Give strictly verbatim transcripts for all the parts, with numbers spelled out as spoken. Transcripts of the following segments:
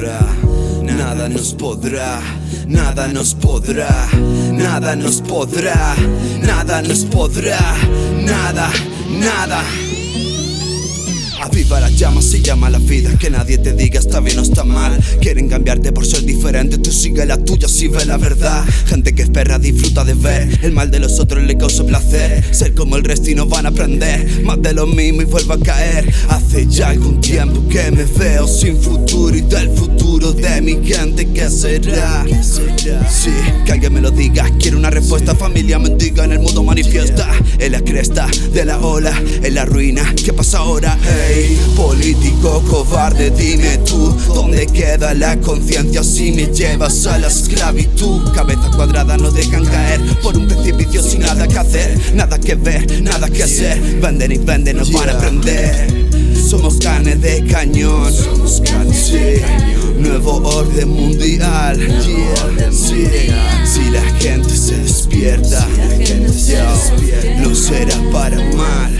podrá, nada nos podrá, nada nos podrá, nada nos podrá, nada nos podrá, nada, nada. Aviva las llamas y llama a la vida. Que nadie te diga está bien o está mal. Quieren cambiarte por ser diferente. Tú sigue la tuya si ve la verdad. Gente que espera disfruta de ver el mal de los otros le causa placer. Ser como el resto y no van a aprender más de lo mismo y vuelvo a caer. Hace ya algún tiempo que me veo sin futuro y del futuro de mi gente. ¿Qué será? Sí, que alguien me lo diga. Quiero una respuesta. Familia mendiga en el mundo manifiesta. En la cresta de la ola, en la ruina. ¿Qué pasa ahora? Hey, político cobarde, dime tú, ¿dónde queda la conciencia si me llevas a la esclavitud? Cabeza cuadrada no dejan caer por un precipicio sin nada que hacer, nada que ver, nada que hacer. Venden y venden, nos van a prender. Somos carne de cañón, sí. Nuevo orden mundial, yeah. Sí. Si la gente se despierta, yo, no será para mal.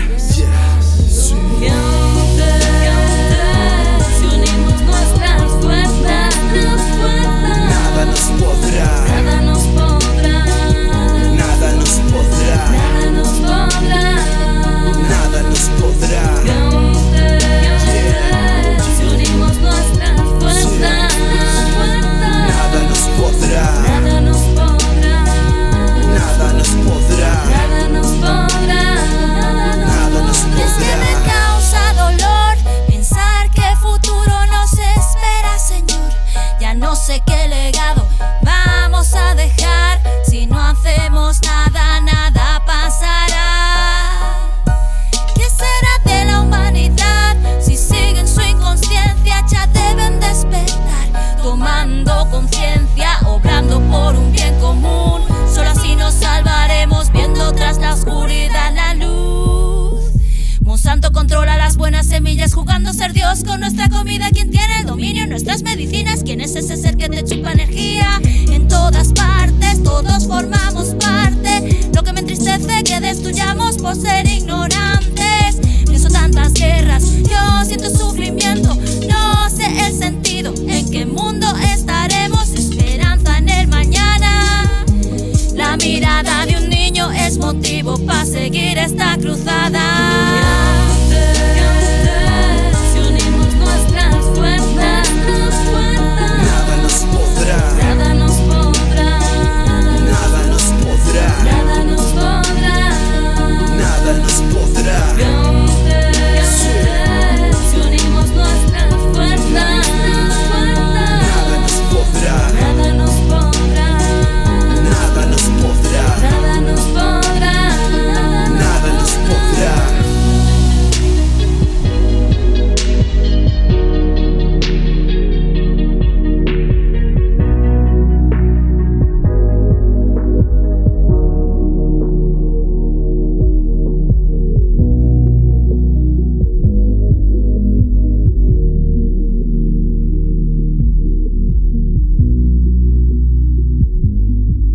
No sé qué legado vamos a dejar. Si no hacemos nada, nada pasará. ¿Qué será de la humanidad si siguen su inconsciencia? Ya deben despertar, tomando conciencia, obrando por un bien común. Solo así nos salvaremos, viendo tras la oscuridad la luz. Monsanto controla las buenas semillas, jugando a ser Dios con nuestra comida. ¿Quién tiene el dominio en nuestras medicinas? ¿Quién es ese ser